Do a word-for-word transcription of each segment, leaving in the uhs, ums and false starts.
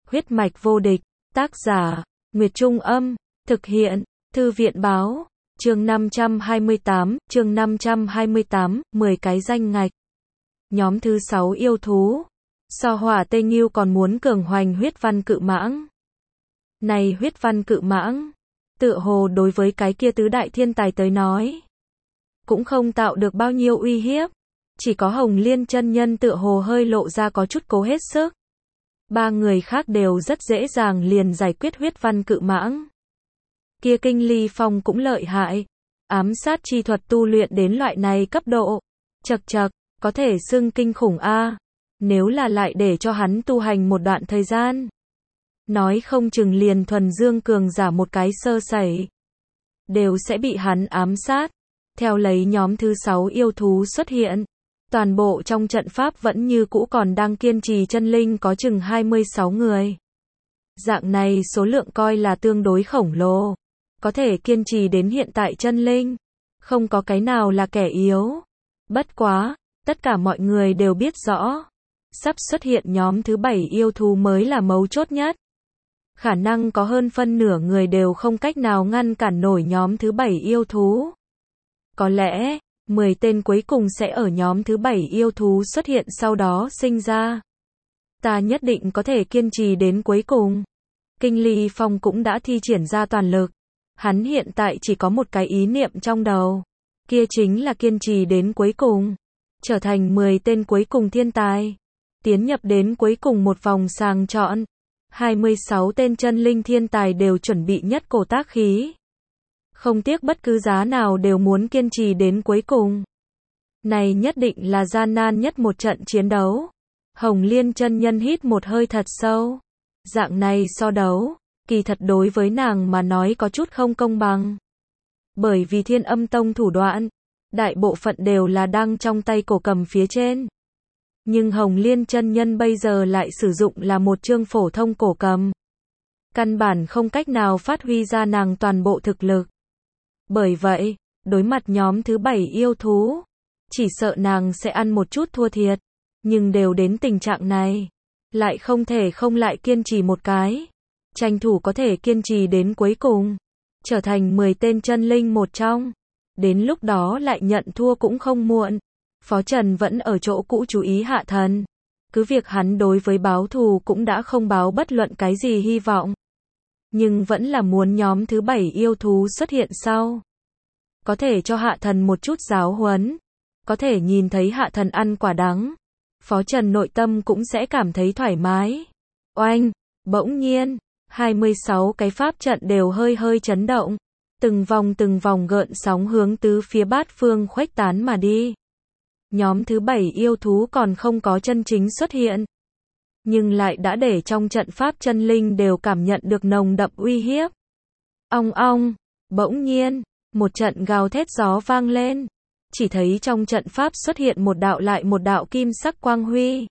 Huyết mạch vô địch, tác giả, Nguyệt Trung Âm, thực hiện, Thư viện Báo, chương năm trăm hai mươi tám, chương năm trăm hai mươi tám, mười cái danh ngạch. Nhóm thứ sáu yêu thú. So hỏa tê nghiêu còn muốn cường hoành huyết văn cự mãng. Này huyết văn cự mãng, tựa hồ đối với cái kia tứ đại thiên tài tới nói, cũng không tạo được bao nhiêu uy hiếp. Chỉ có Hồng Liên chân nhân tựa hồ hơi lộ ra có chút cố hết sức. Ba người khác đều rất dễ dàng liền giải quyết huyết văn cự mãng. Kia Kinh Ly Phong cũng lợi hại. Ám sát chi thuật tu luyện đến loại này cấp độ. Chậc chậc, có thể xưng kinh khủng a. Nếu là lại để cho hắn tu hành một đoạn thời gian, nói không chừng liền thuần dương cường giả một cái sơ sẩy, đều sẽ bị hắn ám sát. Theo lấy nhóm thứ sáu yêu thú xuất hiện, toàn bộ trong trận pháp vẫn như cũ còn đang kiên trì chân linh có chừng hai mươi sáu người. Dạng này số lượng coi là tương đối khổng lồ. Có thể kiên trì đến hiện tại chân linh, không có cái nào là kẻ yếu. Bất quá, tất cả mọi người đều biết rõ, sắp xuất hiện nhóm thứ bảy yêu thú mới là mấu chốt nhất. Khả năng có hơn phân nửa người đều không cách nào ngăn cản nổi nhóm thứ bảy yêu thú. Có lẽ, mười tên cuối cùng sẽ ở nhóm thứ bảy yêu thú xuất hiện sau đó sinh ra. Ta nhất định có thể kiên trì đến cuối cùng. Kinh Ly Phong cũng đã thi triển ra toàn lực. Hắn hiện tại chỉ có một cái ý niệm trong đầu. Kia chính là kiên trì đến cuối cùng. Trở thành mười tên cuối cùng thiên tài. Tiến nhập đến cuối cùng một vòng sàng chọn. hai mươi sáu tên chân linh thiên tài đều chuẩn bị nhất cổ tác khí. Không tiếc bất cứ giá nào đều muốn kiên trì đến cuối cùng. Này nhất định là gian nan nhất một trận chiến đấu. Hồng Liên chân nhân hít một hơi thật sâu. Dạng này so đấu, kỳ thật đối với nàng mà nói có chút không công bằng. Bởi vì Thiên Âm Tông thủ đoạn, đại bộ phận đều là đang trong tay cổ cầm phía trên. Nhưng Hồng Liên chân nhân bây giờ lại sử dụng là một chương phổ thông cổ cầm. Căn bản không cách nào phát huy ra nàng toàn bộ thực lực. Bởi vậy, đối mặt nhóm thứ bảy yêu thú, chỉ sợ nàng sẽ ăn một chút thua thiệt. Nhưng đều đến tình trạng này, lại không thể không lại kiên trì một cái. Tranh thủ có thể kiên trì đến cuối cùng, trở thành mười tên chân linh một trong. Đến lúc đó lại nhận thua cũng không muộn. Phó Trần vẫn ở chỗ cũ chú ý Hạ Thần. Cứ việc hắn đối với báo thù cũng đã không báo bất luận cái gì hy vọng. Nhưng vẫn là muốn nhóm thứ bảy yêu thú xuất hiện sau. Có thể cho Hạ Thần một chút giáo huấn. Có thể nhìn thấy Hạ Thần ăn quả đắng. Phó Trần nội tâm cũng sẽ cảm thấy thoải mái. Oanh, bỗng nhiên, hai mươi sáu cái pháp trận đều hơi hơi chấn động. Từng vòng từng vòng gợn sóng hướng tứ phía bát phương khuếch tán mà đi. Nhóm thứ bảy yêu thú còn không có chân chính xuất hiện. Nhưng lại đã để trong trận pháp chân linh đều cảm nhận được nồng đậm uy hiếp. Ong ong, bỗng nhiên, một trận gào thét gió vang lên. Chỉ thấy trong trận pháp xuất hiện một đạo lại một đạo kim sắc quang huy.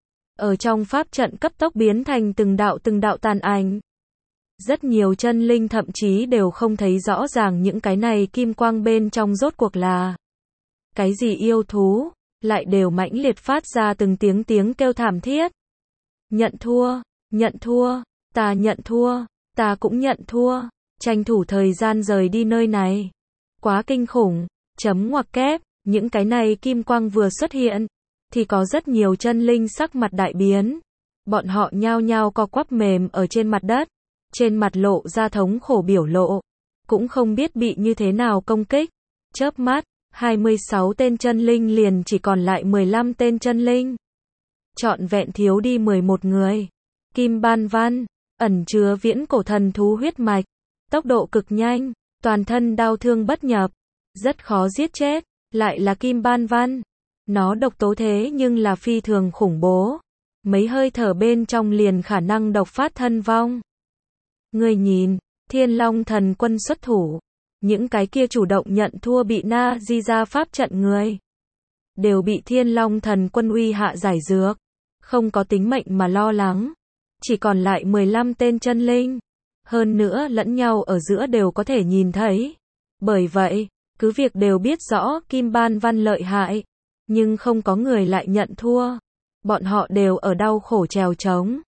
Ở trong pháp trận cấp tốc biến thành từng đạo từng đạo tàn ảnh. Rất nhiều chân linh thậm chí đều không thấy rõ ràng những cái này kim quang bên trong rốt cuộc là cái gì yêu thú, lại đều mãnh liệt phát ra từng tiếng tiếng kêu thảm thiết. Nhận thua, nhận thua, ta nhận thua, ta cũng nhận thua, tranh thủ thời gian rời đi nơi này. Quá kinh khủng, chấm ngoặc kép, những cái này kim quang vừa xuất hiện, thì có rất nhiều chân linh sắc mặt đại biến. Bọn họ nhao nhao co quắp mềm ở trên mặt đất, trên mặt lộ ra thống khổ biểu lộ, cũng không biết bị như thế nào công kích. Chớp mắt, hai mươi sáu tên chân linh liền chỉ còn lại mười lăm tên chân linh. Trọn vẹn thiếu đi mười một người. Kim Ban Văn, ẩn chứa viễn cổ thần thú huyết mạch, tốc độ cực nhanh, toàn thân đau thương bất nhập, rất khó giết chết, lại là Kim Ban Văn. Nó độc tố thế nhưng là phi thường khủng bố. Mấy hơi thở bên trong liền khả năng độc phát thân vong. Người nhìn, Thiên Long thần quân xuất thủ. Những cái kia chủ động nhận thua bị na di ra pháp trận người. Đều bị Thiên Long thần quân uy hạ giải dược. Không có tính mệnh mà lo lắng. Chỉ còn lại mười lăm tên chân linh. Hơn nữa lẫn nhau ở giữa đều có thể nhìn thấy. Bởi vậy, cứ việc đều biết rõ Kim Ban Văn lợi hại. Nhưng không có người lại nhận thua. Bọn họ đều ở đau khổ trèo trống.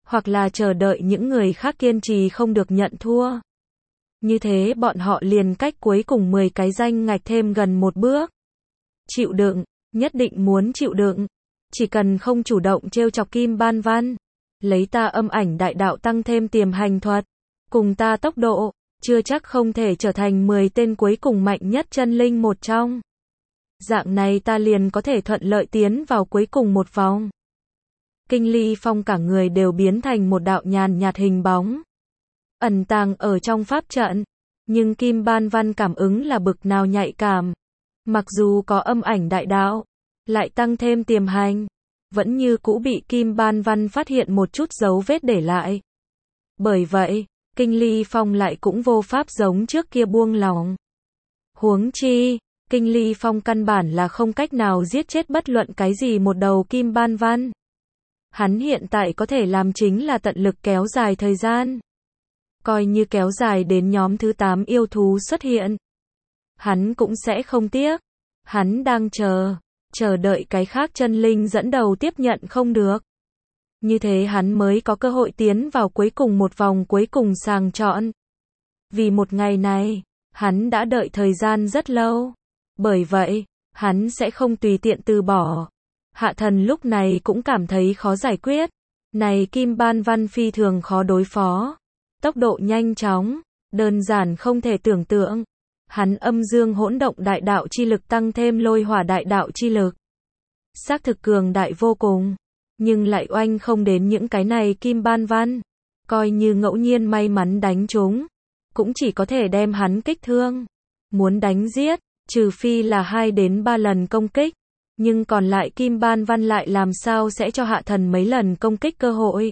hoặc là chờ đợi những người khác kiên trì không được nhận thua. Như thế bọn họ liền cách cuối cùng mười cái danh ngạch thêm gần một bước. Chịu đựng, nhất định muốn chịu đựng. Chỉ cần không chủ động trêu chọc Kim Ban Văn, lấy ta âm ảnh đại đạo tăng thêm tiềm hành thuật, cùng ta tốc độ, chưa chắc không thể trở thành mười tên cuối cùng mạnh nhất chân linh một trong. Dạng này ta liền có thể thuận lợi tiến vào cuối cùng một vòng. Kinh Ly Phong cả người đều biến thành một đạo nhàn nhạt hình bóng, ẩn tàng ở trong pháp trận, nhưng Kim Ban Văn cảm ứng là bực nào nhạy cảm. Mặc dù có âm ảnh đại đạo, lại tăng thêm tiềm hành, vẫn như cũ bị Kim Ban Văn phát hiện một chút dấu vết để lại. Bởi vậy, Kinh Ly Phong lại cũng vô pháp giống trước kia buông lỏng. Huống chi, Kinh Ly Phong căn bản là không cách nào giết chết bất luận cái gì một đầu Kim Ban Văn. Hắn hiện tại có thể làm chính là tận lực kéo dài thời gian. Coi như kéo dài đến nhóm thứ tám yêu thú xuất hiện. Hắn cũng sẽ không tiếc. Hắn đang chờ, chờ đợi cái khác chân linh dẫn đầu tiếp nhận không được. Như thế hắn mới có cơ hội tiến vào cuối cùng một vòng cuối cùng sàng chọn. Vì một ngày này, hắn đã đợi thời gian rất lâu. Bởi vậy, hắn sẽ không tùy tiện từ bỏ. Hạ thần lúc này cũng cảm thấy khó giải quyết. Này Kim Ban Văn phi thường khó đối phó. Tốc độ nhanh chóng, đơn giản không thể tưởng tượng. Hắn âm dương hỗn động đại đạo chi lực tăng thêm lôi hỏa đại đạo chi lực. Xác thực cường đại vô cùng, nhưng lại oanh không đến những cái này Kim Ban Văn. Coi như ngẫu nhiên may mắn đánh trúng, cũng chỉ có thể đem hắn kích thương. Muốn đánh giết, trừ phi là hai đến ba lần công kích, nhưng còn lại Kim Ban Văn lại làm sao sẽ cho hạ thần mấy lần công kích cơ hội.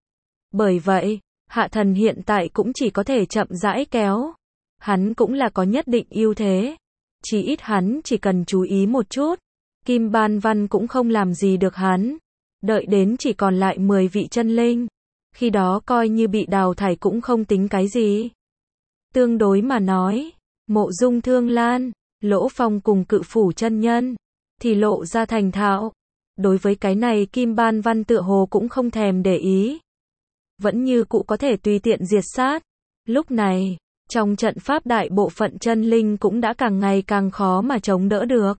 Bởi vậy, hạ thần hiện tại cũng chỉ có thể chậm rãi kéo. Hắn cũng là có nhất định ưu thế. Chỉ ít hắn chỉ cần chú ý một chút. Kim Ban Văn cũng không làm gì được hắn. Đợi đến chỉ còn lại mười vị chân linh. Khi đó coi như bị đào thải cũng không tính cái gì. Tương đối mà nói, Mộ Dung Thương Lan, Lỗ Phong cùng Cự Phủ chân nhân thì lộ ra thành thạo. Đối với cái này Kim Ban Văn tựa hồ cũng không thèm để ý. Vẫn như cũ có thể tùy tiện diệt sát. Lúc này, trong trận pháp đại bộ phận chân linh cũng đã càng ngày càng khó mà chống đỡ được.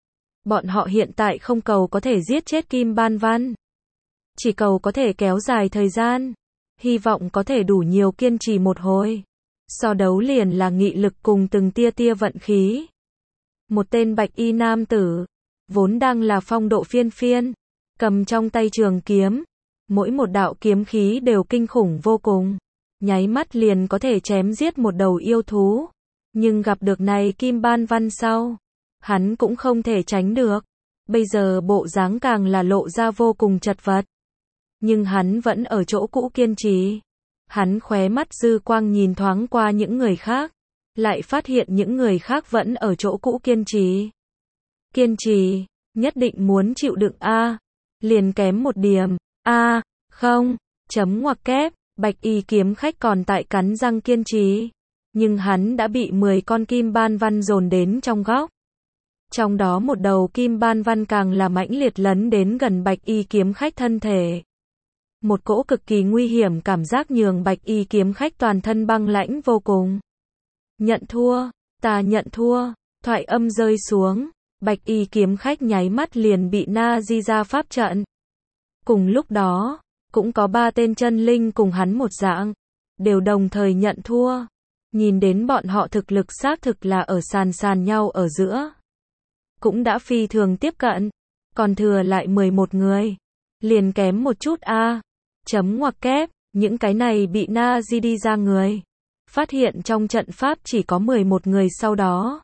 Bọn họ hiện tại không cầu có thể giết chết Kim Ban Văn. Chỉ cầu có thể kéo dài thời gian. Hy vọng có thể đủ nhiều kiên trì một hồi. So đấu liền là nghị lực cùng từng tia tia vận khí. Một tên bạch y nam tử, vốn đang là phong độ phiên phiên, cầm trong tay trường kiếm. Mỗi một đạo kiếm khí đều kinh khủng vô cùng. Nháy mắt liền có thể chém giết một đầu yêu thú. Nhưng gặp được này Kim Ban Văn sau, hắn cũng không thể tránh được. Bây giờ bộ dáng càng là lộ ra vô cùng chật vật. Nhưng hắn vẫn ở chỗ cũ kiên trì. Hắn khóe mắt dư quang nhìn thoáng qua những người khác. Lại phát hiện những người khác vẫn ở chỗ cũ kiên trì. Kiên trì, nhất định muốn chịu đựng a. Liền kém một điểm. A, không, chấm ngoặc kép. Bạch y kiếm khách còn tại cắn răng kiên trì. Nhưng hắn đã bị mười con Kim Ban Văn dồn đến trong góc. Trong đó một đầu Kim Ban Văn càng là mãnh liệt lấn đến gần bạch y kiếm khách thân thể. Một cỗ cực kỳ nguy hiểm cảm giác nhường bạch y kiếm khách toàn thân băng lãnh vô cùng. Nhận thua, ta nhận thua, thoại âm rơi xuống. Bạch y kiếm khách nháy mắt liền bị na di ra pháp trận. Cùng lúc đó, cũng có ba tên chân linh cùng hắn một dạng, đều đồng thời nhận thua. Nhìn đến bọn họ thực lực xác thực là ở sàn sàn nhau ở giữa. Cũng đã phi thường tiếp cận, còn thừa lại mười một người. Liền kém một chút a. Chấm ngoặc kép, những cái này bị na di đi ra người. Phát hiện trong trận pháp chỉ có mười một người sau đó.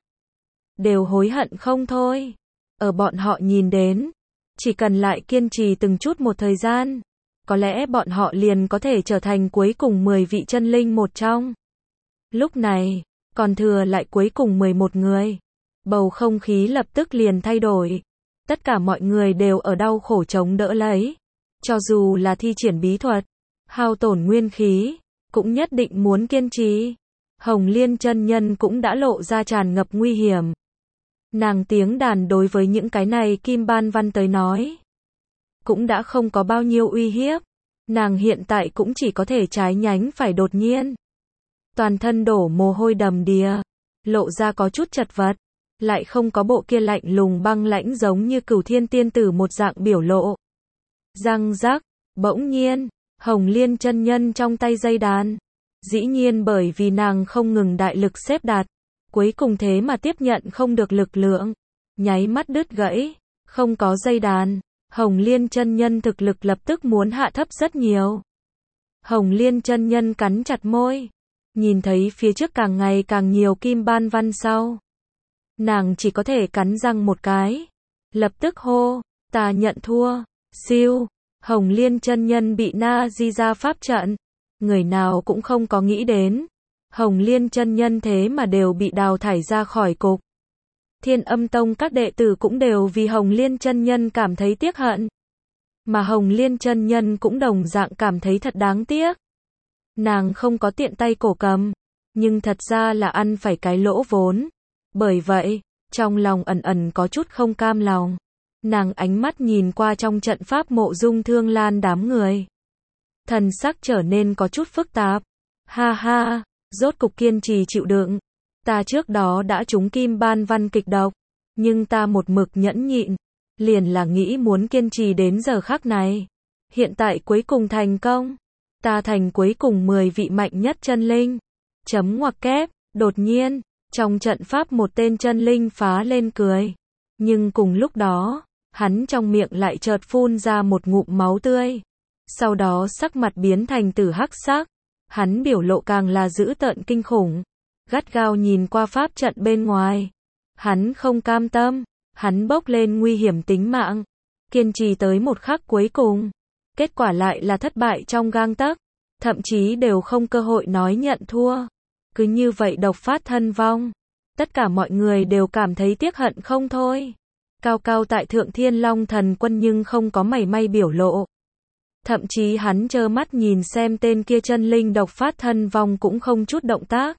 Đều hối hận không thôi. Ở bọn họ nhìn đến, chỉ cần lại kiên trì từng chút một thời gian. Có lẽ bọn họ liền có thể trở thành cuối cùng mười vị chân linh một trong. Lúc này, còn thừa lại cuối cùng mười một người. Bầu không khí lập tức liền thay đổi. Tất cả mọi người đều ở đau khổ chống đỡ lấy. Cho dù là thi triển bí thuật, hao tổn nguyên khí, cũng nhất định muốn kiên trì. Hồng Liên chân nhân cũng đã lộ ra tràn ngập nguy hiểm. Nàng tiếng đàn đối với những cái này Kim Ban Văn tới nói, cũng đã không có bao nhiêu uy hiếp. Nàng hiện tại cũng chỉ có thể trái nhánh phải đột nhiên. Toàn thân đổ mồ hôi đầm đìa, lộ ra có chút chật vật, lại không có bộ kia lạnh lùng băng lãnh giống như Cửu Thiên tiên tử một dạng biểu lộ. Răng rắc, bỗng nhiên, Hồng Liên chân nhân trong tay dây đàn. Dĩ nhiên bởi vì nàng không ngừng đại lực xếp đặt, cuối cùng thế mà tiếp nhận không được lực lượng, nháy mắt đứt gãy, không có dây đàn, Hồng Liên chân nhân thực lực lập tức muốn hạ thấp rất nhiều. Hồng Liên chân nhân cắn chặt môi, nhìn thấy phía trước càng ngày càng nhiều kim ban văn sau. Nàng chỉ có thể cắn răng một cái, lập tức hô, ta nhận thua, siêu, Hồng Liên chân nhân bị na di ra pháp trận, người nào cũng không có nghĩ đến. Hồng Liên chân nhân thế mà đều bị đào thải ra khỏi cục. Thiên Âm Tông các đệ tử cũng đều vì Hồng Liên chân nhân cảm thấy tiếc hận. Mà Hồng Liên chân nhân cũng đồng dạng cảm thấy thật đáng tiếc. Nàng không có tiện tay cổ cầm, nhưng thật ra là ăn phải cái lỗ vốn. Bởi vậy, trong lòng ẩn ẩn có chút không cam lòng. Nàng ánh mắt nhìn qua trong trận pháp Mộ Dung Thương Lan đám người. Thần sắc trở nên có chút phức tạp. Ha ha, rốt cục kiên trì chịu đựng. Ta trước đó đã trúng kim ban văn kịch độc, nhưng ta một mực nhẫn nhịn, liền là nghĩ muốn kiên trì đến giờ khắc này. Hiện tại cuối cùng thành công, ta thành cuối cùng mười vị mạnh nhất chân linh. Chấm ngoặc kép, đột nhiên, trong trận pháp một tên chân linh phá lên cười. Nhưng cùng lúc đó, hắn trong miệng lại chợt phun ra một ngụm máu tươi. Sau đó sắc mặt biến thành tử hắc sắc, hắn biểu lộ càng là dữ tợn kinh khủng. Gắt gao nhìn qua pháp trận bên ngoài. Hắn không cam tâm, hắn bốc lên nguy hiểm tính mạng, kiên trì tới một khắc cuối cùng. Kết quả lại là thất bại trong gang tấc, thậm chí đều không cơ hội nói nhận thua. Cứ như vậy độc phát thân vong. Tất cả mọi người đều cảm thấy tiếc hận không thôi. Cao cao tại thượng Thiên Long Thần Quân nhưng không có mảy may biểu lộ. Thậm chí hắn trơ mắt nhìn xem tên kia chân linh độc phát thân vong cũng không chút động tác.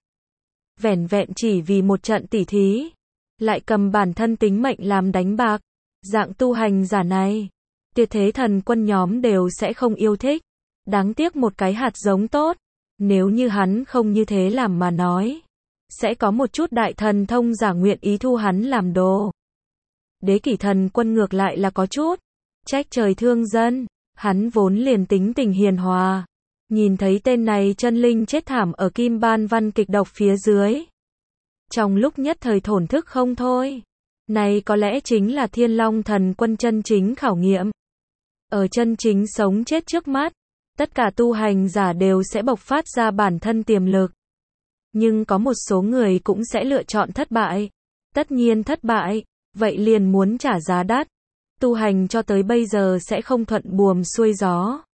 Vẻn vẹn chỉ vì một trận tỉ thí, lại cầm bản thân tính mệnh làm đánh bạc. Dạng tu hành giả này, Tuyệt Thế Thần Quân nhóm đều sẽ không yêu thích. Đáng tiếc một cái hạt giống tốt, nếu như hắn không như thế làm mà nói, sẽ có một chút đại thần thông giả nguyện ý thu hắn làm đồ. Đế Kỷ Thần Quân ngược lại là có chút trách trời thương dân, hắn vốn liền tính tình hiền hòa. Nhìn thấy tên này chân linh chết thảm ở kim ban văn kịch độc phía dưới, trong lúc nhất thời thổn thức không thôi. Này có lẽ chính là Thiên Long Thần Quân chân chính khảo nghiệm. Ở chân chính sống chết trước mắt, tất cả tu hành giả đều sẽ bộc phát ra bản thân tiềm lực. Nhưng có một số người cũng sẽ lựa chọn thất bại. Tất nhiên thất bại, vậy liền muốn trả giá đắt. Tu hành cho tới bây giờ sẽ không thuận buồm xuôi gió.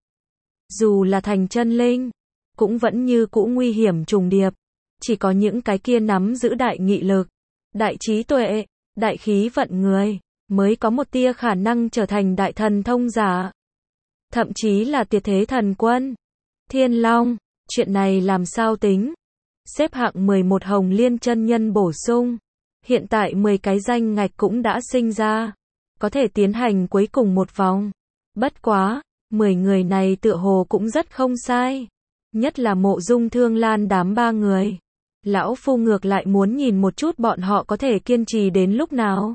Dù là thành chân linh, cũng vẫn như cũ nguy hiểm trùng điệp. Chỉ có những cái kia nắm giữ đại nghị lực, đại trí tuệ, đại khí vận người, mới có một tia khả năng trở thành đại thần thông giả. Thậm chí là Tuyệt Thế Thần Quân. Thiên Long, chuyện này làm sao tính? Xếp hạng mười một Hồng Liên chân nhân bổ sung. Hiện tại mười cái danh ngạch cũng đã sinh ra. Có thể tiến hành cuối cùng một vòng. Bất quá, mười người này tựa hồ cũng rất không sai. Nhất là Mộ Dung Thương Lan đám ba người. Lão Phu ngược lại muốn nhìn một chút bọn họ có thể kiên trì đến lúc nào.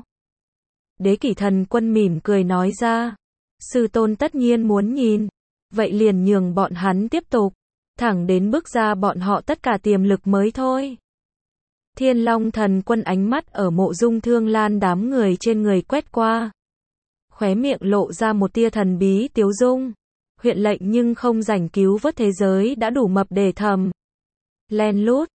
Đế Kỷ Thần Quân mỉm cười nói ra. Sư tôn tất nhiên muốn nhìn. Vậy liền nhường bọn hắn tiếp tục. Thẳng đến bước ra bọn họ tất cả tiềm lực mới thôi. Thiên Long Thần Quân ánh mắt ở Mộ Dung Thương Lan đám người trên người quét qua. Khóe miệng lộ ra một tia thần bí tiếu dung. Huyện lệnh nhưng không rảnh cứu vớt thế giới đã đủ mập để thầm. Len lút,